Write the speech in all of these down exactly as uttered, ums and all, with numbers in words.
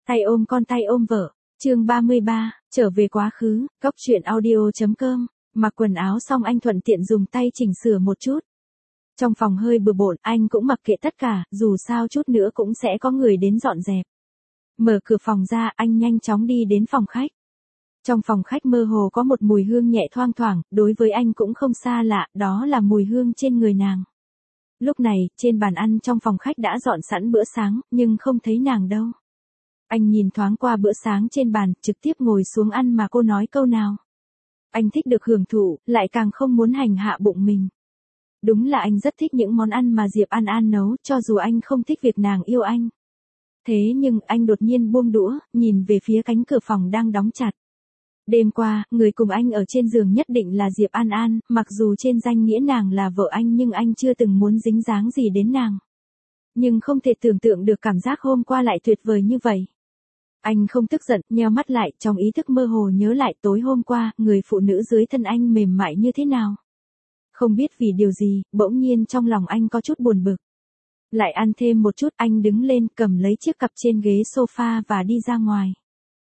Tay ôm con tay ôm vợ. Chương ba mươi ba, trở về quá khứ, Cóc truyện audio chấm com. Mặc quần áo xong anh thuận tiện dùng tay chỉnh sửa một chút. Trong phòng hơi bừa bộn, anh cũng mặc kệ tất cả, dù sao chút nữa cũng sẽ có người đến dọn dẹp. Mở cửa phòng ra, anh nhanh chóng đi đến phòng khách. Trong phòng khách mơ hồ có một mùi hương nhẹ thoang thoảng, đối với anh cũng không xa lạ, đó là mùi hương trên người nàng. Lúc này, trên bàn ăn trong phòng khách đã dọn sẵn bữa sáng, nhưng không thấy nàng đâu. Anh nhìn thoáng qua bữa sáng trên bàn, trực tiếp ngồi xuống ăn mà cô nói câu nào. Anh thích được hưởng thụ, lại càng không muốn hành hạ bụng mình. Đúng là anh rất thích những món ăn mà Diệp An An nấu, cho dù anh không thích việc nàng yêu anh. Thế nhưng anh đột nhiên buông đũa, nhìn về phía cánh cửa phòng đang đóng chặt. Đêm qua, người cùng anh ở trên giường nhất định là Diệp An An, mặc dù trên danh nghĩa nàng là vợ anh nhưng anh chưa từng muốn dính dáng gì đến nàng. Nhưng không thể tưởng tượng được cảm giác hôm qua lại tuyệt vời như vậy. Anh không tức giận, nheo mắt lại, trong ý thức mơ hồ nhớ lại tối hôm qua, người phụ nữ dưới thân anh mềm mại như thế nào. Không biết vì điều gì, bỗng nhiên trong lòng anh có chút buồn bực. Lại ăn thêm một chút, anh đứng lên cầm lấy chiếc cặp trên ghế sofa và đi ra ngoài.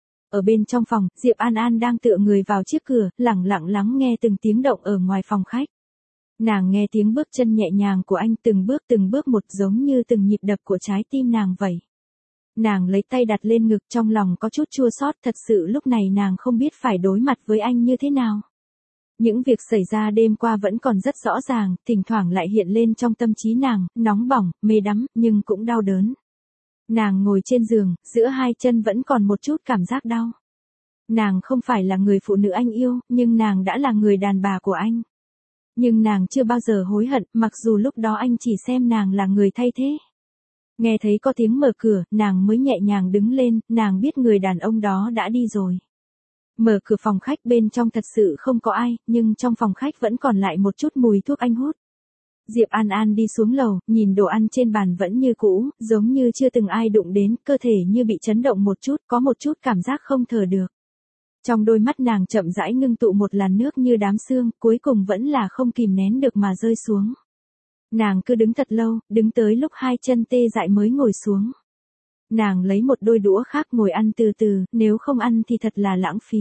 Ở bên trong phòng, Diệp An An đang tựa người vào chiếc cửa, lẳng lặng lắng nghe từng tiếng động ở ngoài phòng khách. Nàng nghe tiếng bước chân nhẹ nhàng của anh từng bước từng bước một giống như từng nhịp đập của trái tim nàng vậy. Nàng lấy tay đặt lên ngực trong lòng có chút chua xót, thật sự lúc này nàng không biết phải đối mặt với anh như thế nào. Những việc xảy ra đêm qua vẫn còn rất rõ ràng, thỉnh thoảng lại hiện lên trong tâm trí nàng, nóng bỏng, mê đắm, nhưng cũng đau đớn. Nàng ngồi trên giường, giữa hai chân vẫn còn một chút cảm giác đau. Nàng không phải là người phụ nữ anh yêu, nhưng nàng đã là người đàn bà của anh. Nhưng nàng chưa bao giờ hối hận, mặc dù lúc đó anh chỉ xem nàng là người thay thế. Nghe thấy có tiếng mở cửa, nàng mới nhẹ nhàng đứng lên, nàng biết người đàn ông đó đã đi rồi. Mở cửa phòng khách, bên trong thật sự không có ai, nhưng trong phòng khách vẫn còn lại một chút mùi thuốc anh hút. Diệp An An đi xuống lầu, nhìn đồ ăn trên bàn vẫn như cũ, giống như chưa từng ai đụng đến, cơ thể như bị chấn động một chút, có một chút cảm giác không thở được. Trong đôi mắt nàng chậm rãi ngưng tụ một làn nước như đám sương, cuối cùng vẫn là không kìm nén được mà rơi xuống. Nàng cứ đứng thật lâu, đứng tới lúc hai chân tê dại mới ngồi xuống. Nàng lấy một đôi đũa khác ngồi ăn từ từ, nếu không ăn thì thật là lãng phí.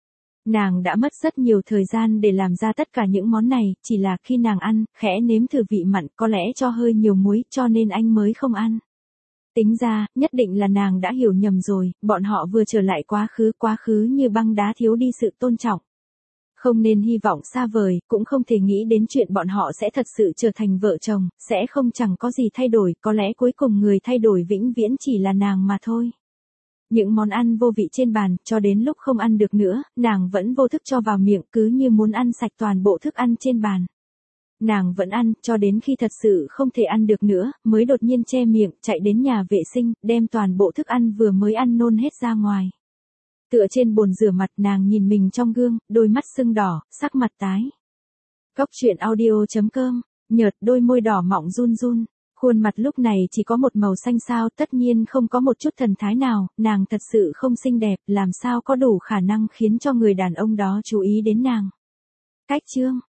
Nàng đã mất rất nhiều thời gian để làm ra tất cả những món này, chỉ là khi nàng ăn, khẽ nếm thử vị mặn, có lẽ cho hơi nhiều muối, cho nên anh mới không ăn. Tính ra, nhất định là nàng đã hiểu nhầm rồi, bọn họ vừa trở lại quá khứ, quá khứ như băng đá thiếu đi sự tôn trọng. Không nên hy vọng xa vời, cũng không thể nghĩ đến chuyện bọn họ sẽ thật sự trở thành vợ chồng, sẽ không chẳng có gì thay đổi, có lẽ cuối cùng người thay đổi vĩnh viễn chỉ là nàng mà thôi. Những món ăn vô vị trên bàn, cho đến lúc không ăn được nữa, nàng vẫn vô thức cho vào miệng, cứ như muốn ăn sạch toàn bộ thức ăn trên bàn. Nàng vẫn ăn, cho đến khi thật sự không thể ăn được nữa, mới đột nhiên che miệng, chạy đến nhà vệ sinh, đem toàn bộ thức ăn vừa mới ăn nôn hết ra ngoài. Tựa trên bồn rửa mặt, nàng nhìn mình trong gương, đôi mắt sưng đỏ, sắc mặt tái. Cóc truyện audio chấm com, nhợt, đôi môi đỏ mọng run run. Khuôn mặt lúc này chỉ có một màu xanh xao, tất nhiên không có một chút thần thái nào, nàng thật sự không xinh đẹp, làm sao có đủ khả năng khiến cho người đàn ông đó chú ý đến nàng. Cách chương